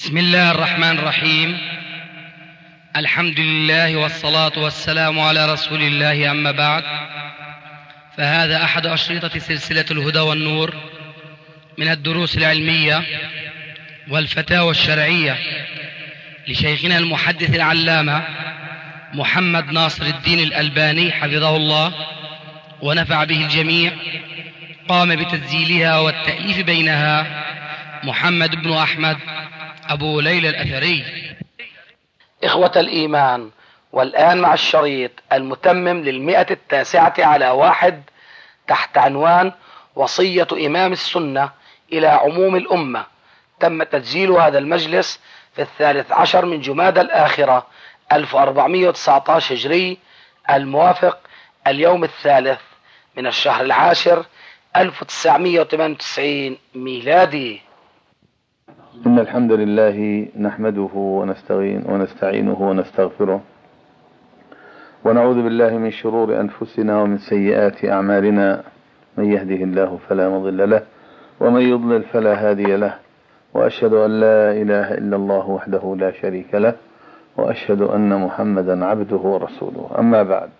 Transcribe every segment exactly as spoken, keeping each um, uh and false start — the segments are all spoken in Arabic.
بسم الله الرحمن الرحيم. الحمد لله والصلاة والسلام على رسول الله، أما بعد، فهذا أحد أشرطة سلسلة الهدى والنور من الدروس العلمية والفتاوى الشرعية لشيخنا المحدث العلامة محمد ناصر الدين الألباني حفظه الله ونفع به الجميع. قام بتسجيلها والتأليف بينها محمد بن أحمد أبو ليلى الأثري. إخوة الإيمان، والآن مع الشريط المتمم للمئة التاسعة على واحد تحت عنوان وصية إمام السنة إلى عموم الأمة. تم تسجيل هذا المجلس في الثالث عشر من جمادى الآخرة ألف وأربعمائة وتسعة عشر هجري، الموافق اليوم الثالث من الشهر العاشر ألف وتسعمائة وثمانية وتسعين ميلادي. إن الحمد لله نحمده ونستعين ونستعينه ونستغفره، ونعوذ بالله من شرور أنفسنا ومن سيئات أعمالنا. من يهده الله فلا مضل له، ومن يضلل فلا هادي له، وأشهد أن لا إله إلا الله وحده لا شريك له، وأشهد أن محمدا عبده ورسوله. أما بعد،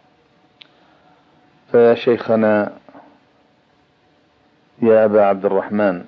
فيا شيخنا يا أبا عبد الرحمن،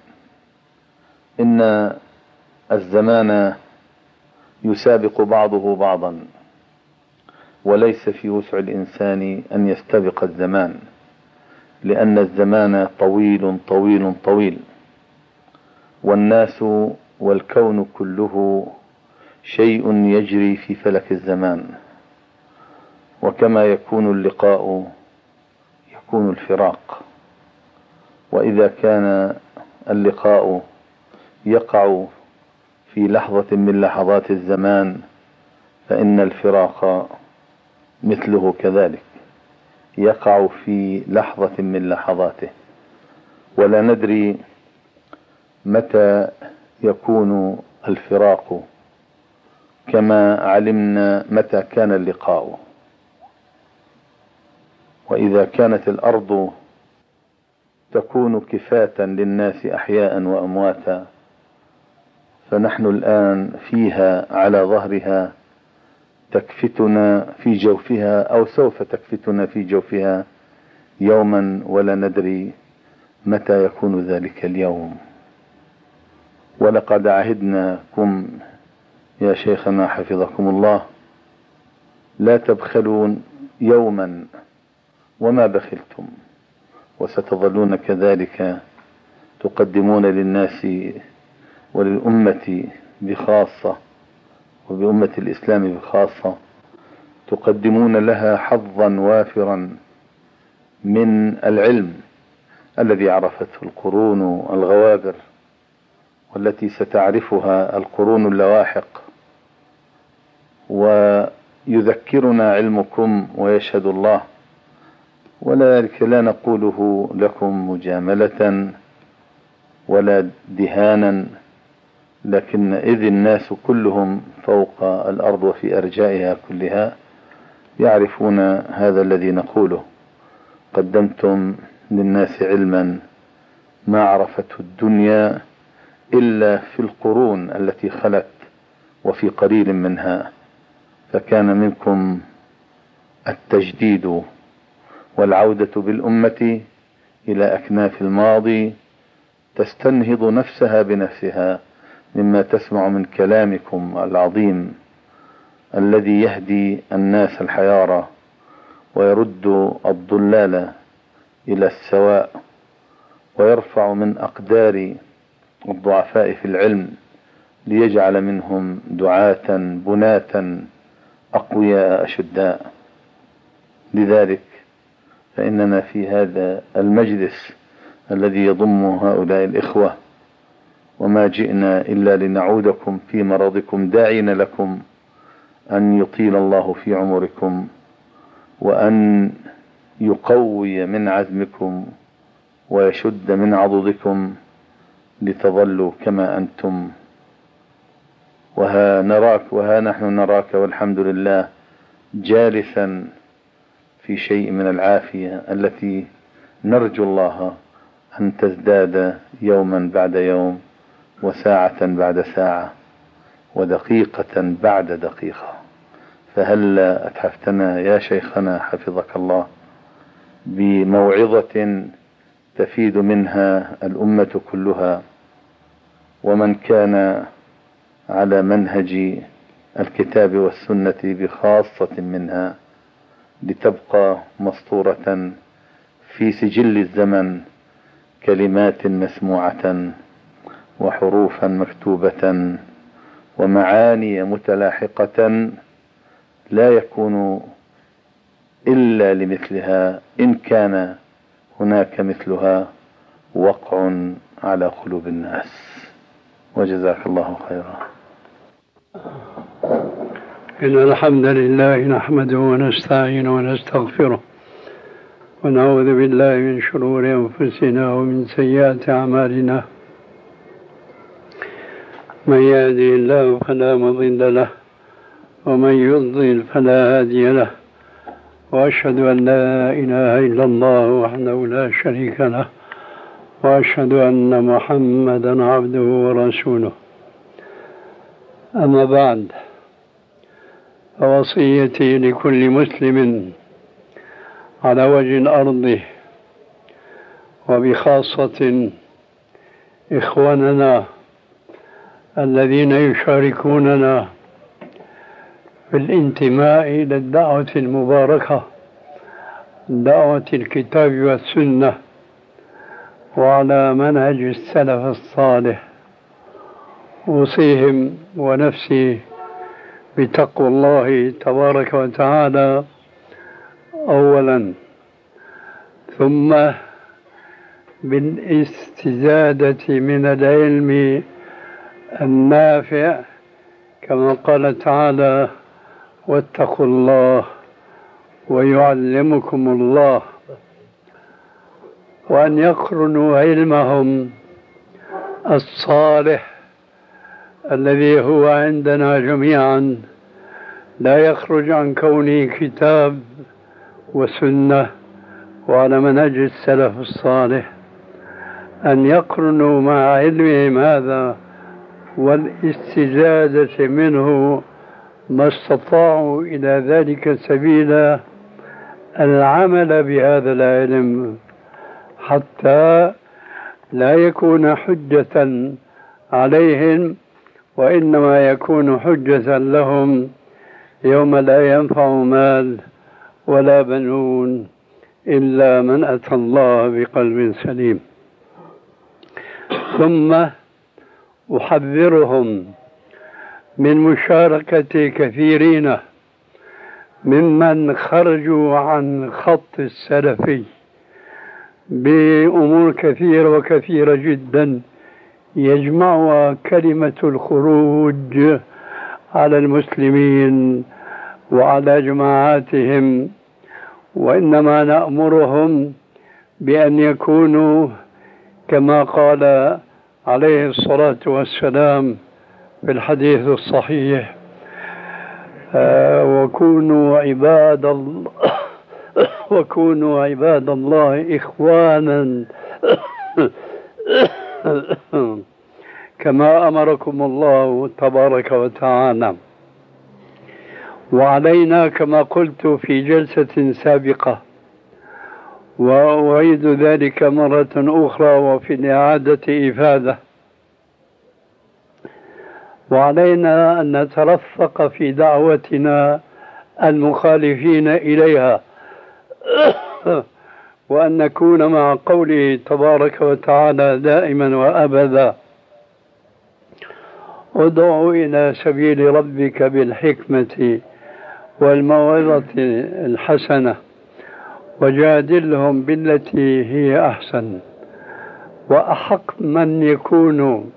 إن الزمان يسابق بعضه بعضا، وليس في وسع الإنسان أن يستبق الزمان، لأن الزمان طويل طويل طويل، والناس والكون كله شيء يجري في فلك الزمان. وكما يكون اللقاء يكون الفراق، وإذا كان اللقاء يقع في لحظة من لحظات الزمان، فإن الفراق مثله كذلك يقع في لحظة من لحظاته، ولا ندري متى يكون الفراق كما علمنا متى كان اللقاء. وإذا كانت الأرض تكون كفاة للناس أحياء وأمواتا، فنحن الآن فيها على ظهرها، تكفتنا في جوفها أو سوف تكفتنا في جوفها يوما، ولا ندري متى يكون ذلك اليوم. ولقد عهدناكم يا شيخنا حفظكم الله لا تبخلون يوما وما بخلتم، وستظلون كذلك تقدمون للناس وللأمة بخاصة، وبأمة الإسلام بخاصة، تقدمون لها حظا وافرا من العلم الذي عرفته القرون الغوابر، والتي ستعرفها القرون اللواحق. ويذكرنا علمكم ويشهد الله، ولذلك لا نقوله لكم مجاملة ولا دهانا، لكن إذ الناس كلهم فوق الأرض وفي أرجائها كلها يعرفون هذا الذي نقوله. قدمتم للناس علما ما عرفته الدنيا إلا في القرون التي خلت وفي قليل منها، فكان منكم التجديد والعودة بالأمة إلى أكناف الماضي، تستنهض نفسها بنفسها مما تسمع من كلامكم العظيم الذي يهدي الناس الحيارى ويرد الضلال إلى السواء، ويرفع من أقدار الضعفاء في العلم ليجعل منهم دعاة بناة أقوياء أشداء. لذلك فإننا في هذا المجلس الذي يضم هؤلاء الإخوة وما جئنا إلا لنعودكم في مرضكم، داعين لكم أن يطيل الله في عمركم، وأن يقوي من عزمكم ويشد من عضدكم لتظلوا كما أنتم. وها نراك وها نحن نراك والحمد لله جالسا في شيء من العافية التي نرجو الله أن تزداد يوما بعد يوم وساعة بعد ساعة. ودقيقة بعد دقيقة. فهل أتحفتنا يا شيخنا حفظك الله بموعظة تفيد منها الأمة كلها ومن كان على منهج الكتاب والسنة بخاصة منها، لتبقى مسطورة في سجل الزمن كلمات مسموعة وحروفا مكتوبة ومعاني متلاحقة لا يكون إلا لمثلها إن كان هناك مثلها وقع على قلوب الناس. وجزاك الله خيرا. إن الحمد لله نحمده ونستعينه ونستغفره ونعوذ بالله من شرور أنفسنا ومن سيئات أعمالنا. من يهده الله فلا مضل له ومن يضلل فلا هادي له، وأشهد أن لا إله إلا الله وحده لا شريك له، وأشهد أن محمدا عبده ورسوله. أما بعد، فوصيتي لكل مسلم على وجه الأرض وبخاصة إخواننا الذين يشاركوننا في الانتماء إلى الدعوة المباركة، دعوة الكتاب والسنة وعلى منهج السلف الصالح، أوصيهم ونفسي بتقوى الله تبارك وتعالى أولا، ثم بالاستزادة من العلم النافع كما قال تعالى: واتقوا الله ويعلمكم الله. وأن يقرنوا علمهم الصالح الذي هو عندنا جميعا لا يخرج عن كونه كتاب وسنة وعلى منهج السلف الصالح، أن يقرنوا مع علمهم هذا والاستزادة منه ما استطاعوا إلى ذلك سبيلا العمل بهذا العلم، حتى لا يكون حجة عليهم، وإنما يكون حجة لهم يوم لا ينفع مال ولا بنون إلا من أتى الله بقلب سليم. ثم أحذرهم من مشاركة كثيرين ممن خرجوا عن خط السلفي بأمور كثيرة وكثيرة جدا يجمعها كلمة الخروج على المسلمين وعلى جماعاتهم، وإنما نأمرهم بأن يكونوا كما قال عليه الصلاة والسلام في الحديث الصحيح: آه وكونوا عباد الله وكونوا عباد الله إخوانا كما أمركم الله تبارك وتعالى. وعلينا كما قلت في جلسة سابقة، وأعيد ذلك مرة أخرى وفي الإعادة إفادة، وعلينا أن نترفق في دعوتنا المخالفين إليها، وأن نكون مع قوله تبارك وتعالى دائما وأبدا: ادع إلى سبيل ربك بالحكمة والموعظة الحسنة وجادلهم بالتي هي أحسن. وأحق من يكون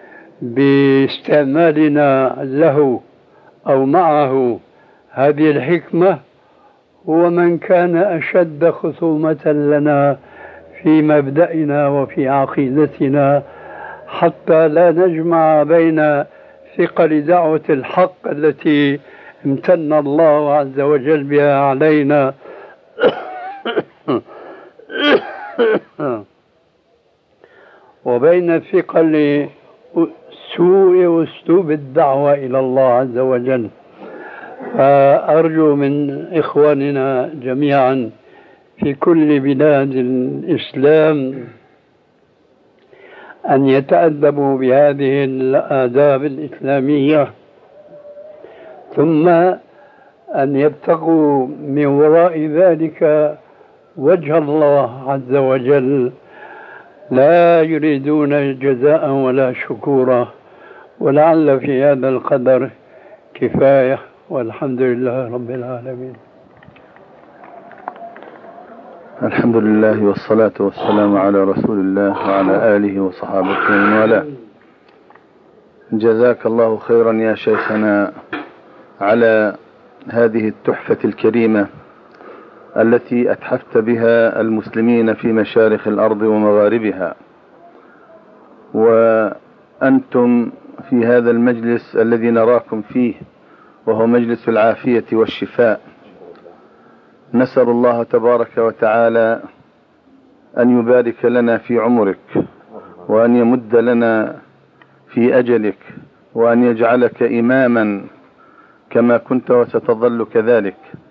باستعمالنا له أو معه هذه الحكمة هو من كان أشد خصومة لنا في مبدأنا وفي عقيدتنا، حتى لا نجمع بين ثقل دعوة الحق التي امتن الله عز وجل بها علينا وبين ثقل سوء أسلوب الدعوة إلى الله عز وجل. فأرجو من إخواننا جميعا في كل بلاد الإسلام أن يتأدبوا بهذه الآداب الإسلامية، ثم أن يبتغوا من وراء ذلك وجه الله عز وجل، لا يريدون جزاء ولا شكورا. ولعل في هذا القدر كفاية، والحمد لله رب العالمين. الحمد لله والصلاة والسلام على رسول الله وعلى آله وصحابته ومن والاه. جزاك الله خيرا يا شيخنا على هذه التحفة الكريمة التي أتحفت بها المسلمين في مشارق الأرض ومغاربها، وأنتم في هذا المجلس الذي نراكم فيه وهو مجلس العافية والشفاء. نسأل الله تبارك وتعالى أن يبارك لنا في عمرك، وأن يمد لنا في أجلك، وأن يجعلك إماما كما كنت وستظل كذلك.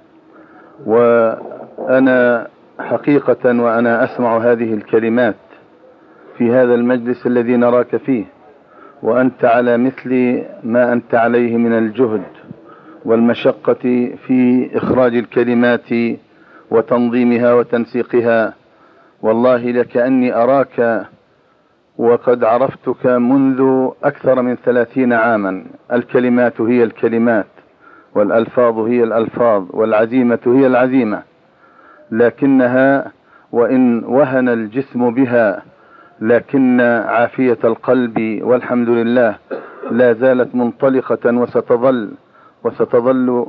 وأنا حقيقة وأنا أسمع هذه الكلمات في هذا المجلس الذي نراك فيه، وأنت على مثل ما أنت عليه من الجهد والمشقة في إخراج الكلمات وتنظيمها وتنسيقها، والله لكأني أراك وقد عرفتك منذ أكثر من ثلاثين عاما. الكلمات هي الكلمات، والألفاظ هي الألفاظ، والعزيمة هي العزيمة، لكنها وإن وهن الجسم بها لكن عافية القلب والحمد لله لا زالت منطلقة وستظل وستظل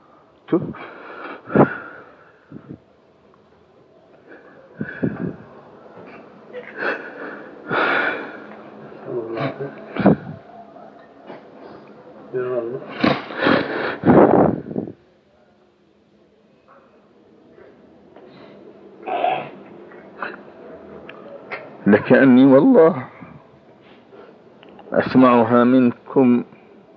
لكأني والله أسمعها منكم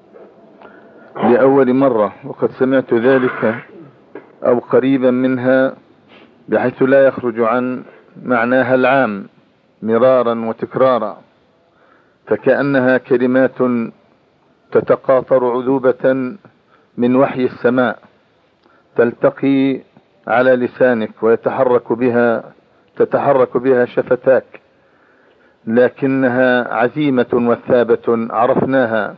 لأول مرة، وقد سمعت ذلك أو قريبا منها بحيث لا يخرج عن معناها العام مرارا وتكرارا، فكأنها كلمات تتقاطر عذوبة من وحي السماء تلتقي على لسانك ويتحرك بها تتحرك بها شفتاك، لكنها عزيمة وثابة عرفناها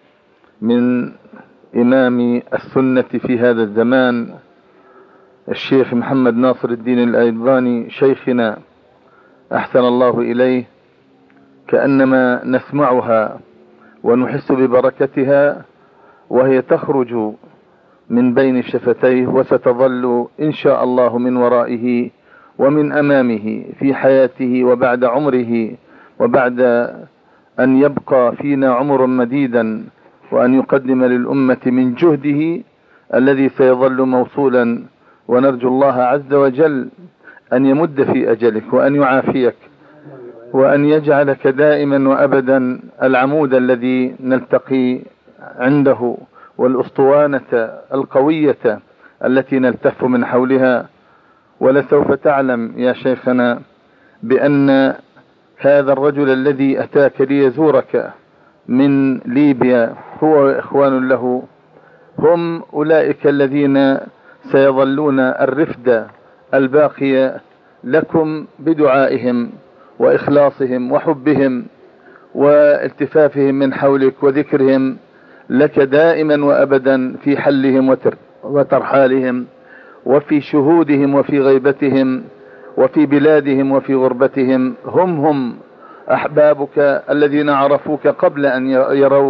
من إمام السنة في هذا الزمان الشيخ محمد ناصر الدين الألباني شيخنا أحسن الله إليه، كأنما نسمعها ونحس ببركتها وهي تخرج من بين شفتيه، وستظل إن شاء الله من ورائه ومن أمامه في حياته وبعد عمره، وبعد أن يبقى فينا عمر مديدا، وأن يقدم للأمة من جهده الذي سيظل موصولا. ونرجو الله عز وجل أن يمد في أجلك، وأن يعافيك، وأن يجعلك دائما وأبدا العمود الذي نلتقي عنده، والأسطوانة القوية التي نلتف من حولها. ولسوف تعلم يا شيخنا بأن هذا الرجل الذي أتاك ليزورك من ليبيا هو إخوان له، هم أولئك الذين سيظلون الرفد الباقية لكم بدعائهم وإخلاصهم وحبهم والتفافهم من حولك، وذكرهم لك دائما وأبدا في حلهم وترحالهم، وفي شهودهم وفي غيبتهم، وفي بلادهم وفي غربتهم. هم هم أحبابك الذين عرفوك قبل أن يروك،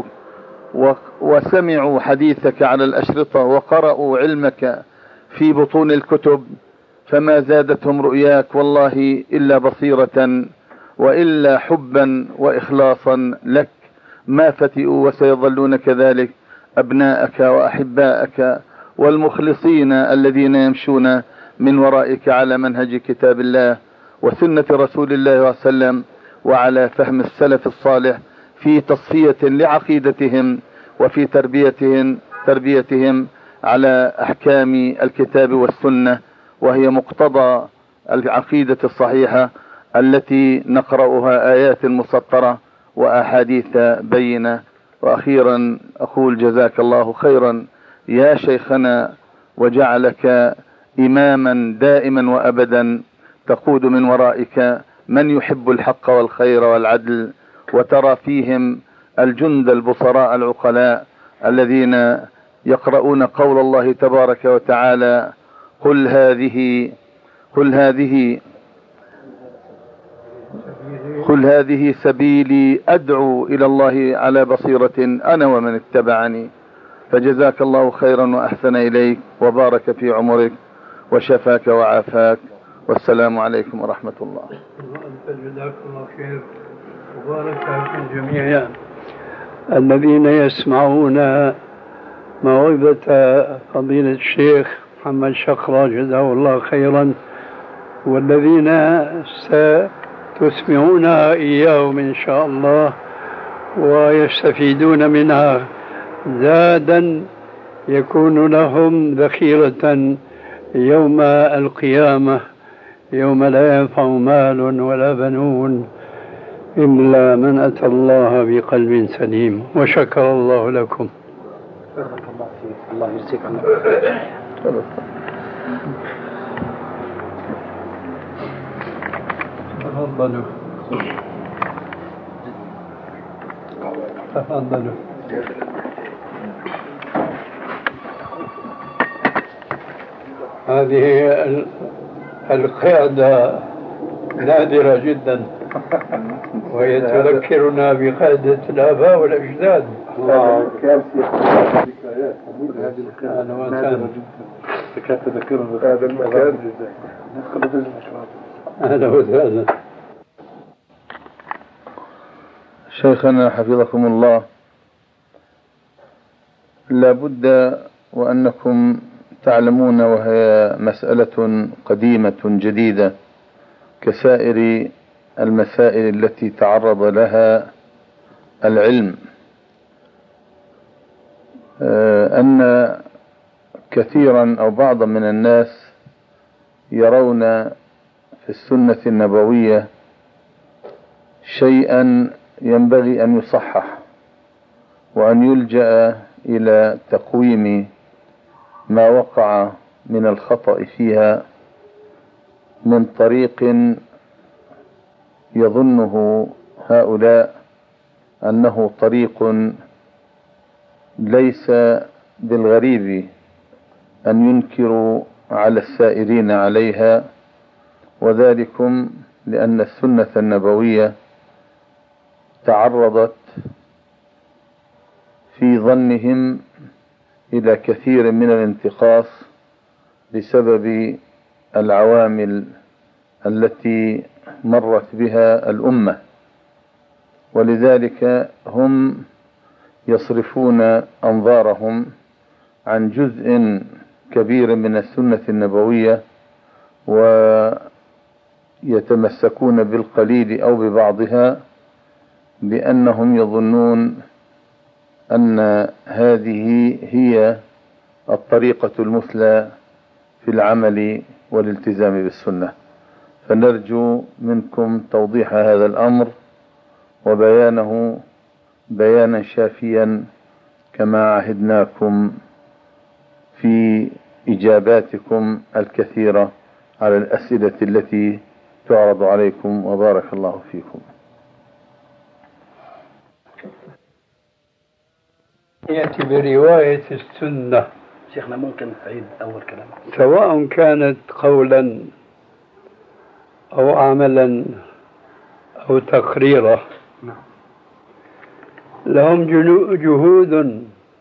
وسمعوا حديثك على الأشرطة، وقرأوا علمك في بطون الكتب، فما زادتهم رؤياك والله إلا بصيرة وإلا حبا وإخلاصا لك. ما فتئوا وسيظلون كذلك أبناءك وأحباءك والمخلصين الذين يمشون من ورائك على منهج كتاب الله وسنة رسول الله صلى الله عليه وسلم، وعلى فهم السلف الصالح في تصفية لعقيدتهم وفي تربيتهم تربيتهم على أحكام الكتاب والسنة، وهي مقتضى العقيدة الصحيحة التي نقرأها آيات مسطرة وأحاديث بينة. وأخيرا أقول جزاك الله خيرا يا شيخنا، وجعلك إماما دائما وأبدا تقود من ورائك من يحب الحق والخير والعدل، وترى فيهم الجند البصراء العقلاء الذين يقرؤون قول الله تبارك وتعالى: قل هذه قل هذه قل هذه سبيلي أدعو إلى الله على بصيرة أنا ومن اتبعني. فجزاك الله خيرا وأحسن إليك وبارك في عمرك وشفاك وعافاك، والسلام عليكم ورحمة الله. جزاك الله خير وبارك في الجميع الذين يسمعون موعظة فضيلة الشيخ محمد شقرة جزاه الله خيرا، والذين ستسمعونها إياهم إن شاء الله ويستفيدون منها زادا يكون لهم ذخيرة يوم القيامة، يوم لا ينفع مال ولا بنون إلا من أتى الله بقلب سليم. وشكر الله لكم. الله يجزيك عنك. تفضلوا تفضلوا. هذه القيادة نادرة جدا، وهي تذكرنا بقيادة الآباء والأجداد. الله كان في هذه القيادة كانت تذكرنا بهذا المكان. أهلا وسهلا. شيخنا حفظكم الله، لا بد وأنكم تعلمون، وهي مسألة قديمة جديدة كسائر المسائل التي تعرض لها العلم، أن كثيرا أو بعضا من الناس يرون في السنة النبوية شيئا ينبغي أن يصحح، وأن يلجأ إلى تقويم ما وقع من الخطأ فيها من طريق يظنه هؤلاء أنه طريق ليس بالغريب أن ينكروا على السائرين عليها، وذلكم لأن السنة النبوية تعرضت في ظنهم إلى كثير من الانتقاص بسبب العوامل التي مرت بها الأمة، ولذلك هم يصرفون أنظارهم عن جزء كبير من السنة النبوية ويتمسكون بالقليل أو ببعضها، لأنهم يظنون أن هذه هي الطريقة المثلى في العمل والالتزام بالسنة. فنرجو منكم توضيح هذا الأمر وبيانه بيانا شافيا كما عهدناكم في إجاباتكم الكثيرة على الأسئلة التي تعرض عليكم، وبارك الله فيكم. يأتي برواية السنة. شيخنا ممكن تعيد أول كلام؟ سواء كانت قولا أو عملا أو تقريرا، لهم جهود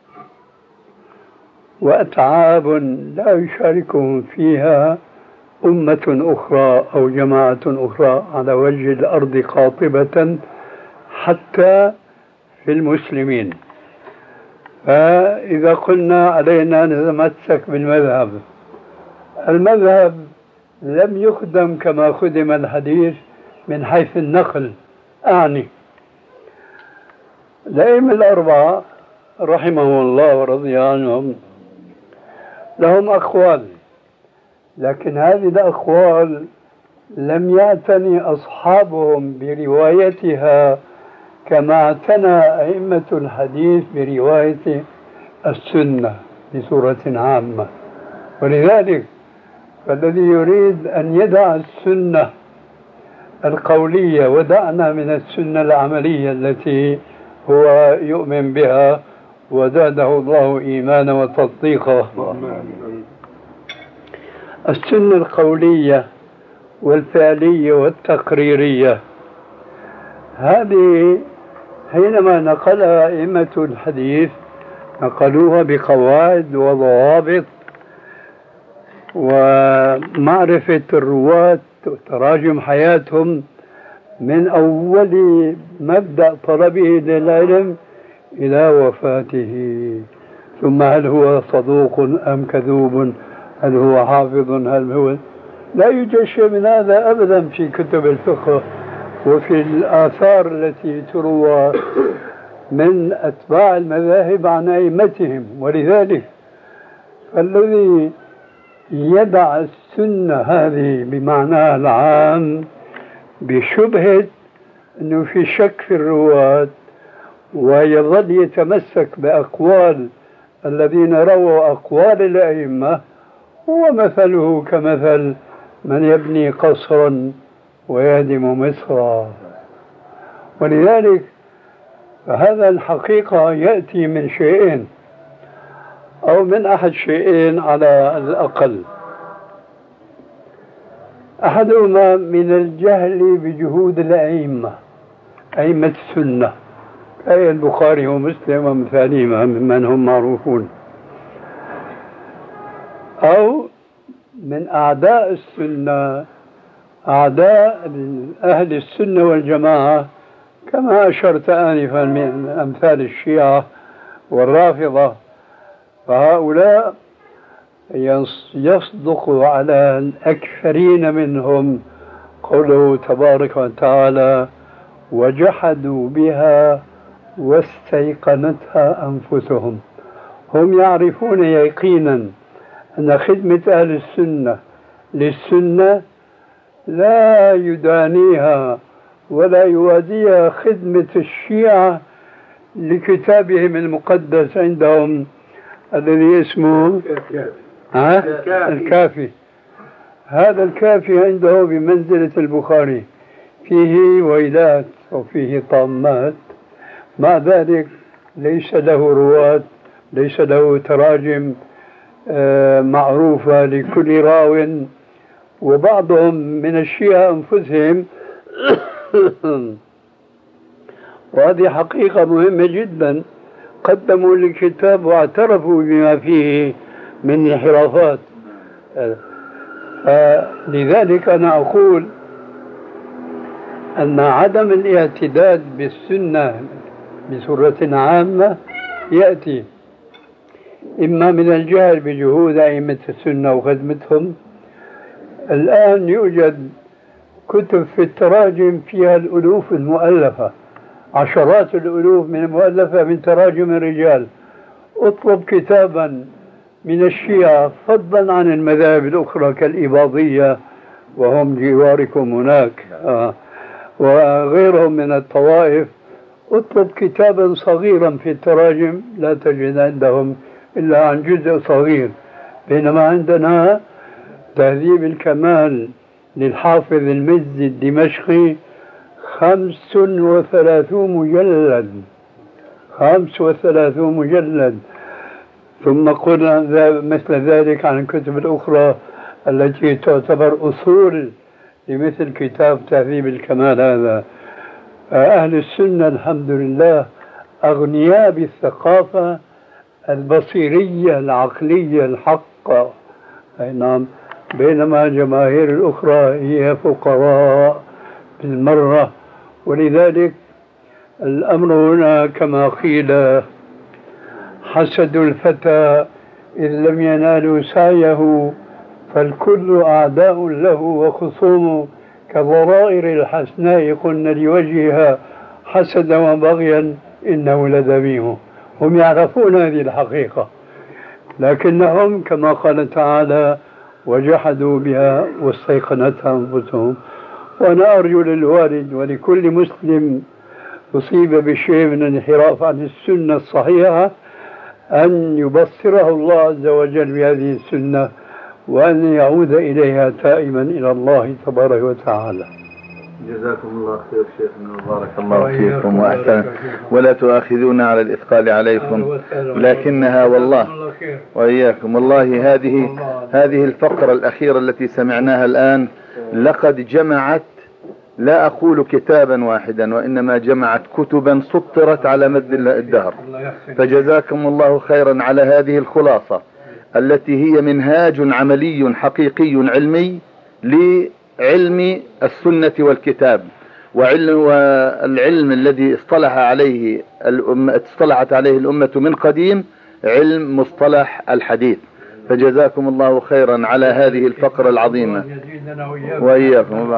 وأتعاب لا يشاركهم فيها أمة أخرى أو جماعة أخرى على وجه الأرض قاطبة حتى في المسلمين. فإذا قلنا علينا نتمسك بالمذهب، المذهب لم يخدم كما خدم الحديث من حيث النقل، أعني الأئمة الأربعة رحمهم الله ورضي عنهم لهم أقوال، لكن هذه الأقوال لم يعتني أصحابهم بروايتها كما اعتنى أئمة الحديث برواية السنة بصورة عامة. ولذلك فالذي يريد أن يدع السنة القولية ودعنا من السنة العملية التي هو يؤمن بها وزاده الله إيمانا وتصديقا. السنة القولية والفعلية والتقريرية هذه حينما نقلها أئمة الحديث نقلوها بقواعد وضوابط ومعرفة الرواة وتراجم حياتهم من أول مبدأ طلبه للعلم إلى وفاته، ثم هل هو صدوق أم كذوب، هل هو حافظ، هل هو لا يوجد شيء من هذا أبدا في كتب الفقه وفي الآثار التي تروى من أتباع المذاهب عن أئمتهم. ولذلك فالذي يدع السنة هذه بمعناها العام بشبهة أنه في شك في الرواة ويظل يتمسك بأقوال الذين رووا أقوال الأئمة هو مثله كمثل من يبني قصرا ويهدم مصرا. ولذلك فهذا الحقيقة يأتي من شيئين أو من أحد شيئين على الأقل. أحدهما من الجهل بجهود الأئمة، أئمة السنة أي البخاري ومسلم ومثالهما ممن هم معروفون، أو من أعداء السنة، أعداء أهل السنة والجماعة كما أشرت آنفا من أمثال الشيعة والرافضة. فهؤلاء يصدق على الأكثرين منهم قوله تبارك وتعالى وجحدوا بها واستيقنتها أنفسهم. هم يعرفون يقينا أن خدمة أهل السنة للسنة لا يدانيها ولا يوازيها خدمة الشيعة لكتابهم المقدس عندهم الذي اسمه الكافي. الكافي. هذا الكافي عنده بمنزلة البخاري، فيه ويلات وفيه طامات، مع ذلك ليس له رواة، ليس له تراجم معروفة لكل راو. وبعضهم من الشيعة أنفسهم وهذه حقيقة مهمة جدا قدموا الكتاب واعترفوا بما فيه من انحرافات. لذلك أنا أقول أن عدم الاعتداد بالسنة بصورة عامة يأتي إما من الجهل بجهود أئمة السنة وخدمتهم. الآن يوجد كتب في التراجم فيها الألوف المؤلفة، عشرات الألوف من المؤلفة من تراجم الرجال. اطلب كتابا من الشيعة فضلا عن المذاهب الأخرى كالإباضية وهم جواركم هناك آه. وغيرهم من الطوائف، اطلب كتابا صغيرا في التراجم لا تجد عندهم إلا عن جزء صغير، بينما عندنا تهذيب الكمال للحافظ المزي الدمشقي خمس وثلاثون مجلد خمس وثلاثون مجلد. ثم قلنا مثل ذلك عن الكتب الأخرى التي تعتبر أصول لمثل كتاب تهذيب الكمال هذا. أهل السنة الحمد لله أغنياء بالثقافة البصيرية العقلية الحقة، أي نعم، بينما جماهير الأخرى هي فقراء بالمرة. ولذلك الأمر هنا كما قيل حسد الفتى إذ لم ينالوا سعيه فالكل أعداء له وخصوم كضرائر الحسناء قلنا لوجهها حسدا وبغيا إنه لذميم. هم يعرفون هذه الحقيقة، لكنهم كما قال تعالى وجحدوا بها واستيقنتها أنفسهم. وأنا أرجو للوالد ولكل مسلم أصيب بشيء من الانحراف عن السنة الصحيحة أن يبصره الله عز وجل بهذه السنة، وأن يعود إليها تائما إلى الله تبارك وتعالى. جزاكم الله خير شيخنا وبارك الله فيكم وأحسن، ولا تؤاخذونا على الإثقال عليكم، لكنها والله وإياكم والله هذه هذه الفقرة الأخيرة التي سمعناها الآن لقد جمعت، لا أقول كتابا واحدا، وإنما جمعت كتبا سطرت على مد الدهر. فجزاكم الله خيرا على هذه الخلاصة التي هي منهاج عملي حقيقي علمي لعلم السنة والكتاب، وعلم والعلم الذي اصطلح عليه الأمة اصطلحت عليه الأمة من قديم، علم مصطلح الحديث. فجزاكم الله خيرا على هذه الفقرة العظيمة وإياكم.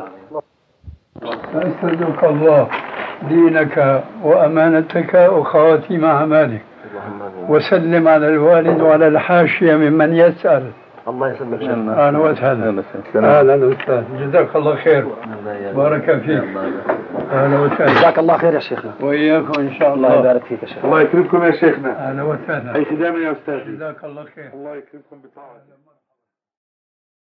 فأسألك الله دينك وأمانتك وخواتيم أعمالك، وسلم على الوالد وعلى الحاشية ممن يسأل. الله يسلمك. أهلا وسهلا. أهلا وسهلا. جزاك الله خير. بارك فيك. أهلا وسهلا. جزاك الله خير يا شيخنا. وإياكم إن شاء الله. الله يبارك فيك يا شيخ. الله يكرمكم يا شيخنا. أهلا وسهلا. أي خدامة يا أستاذ. جزاك الله خير. الله يكرمكم بطاعة.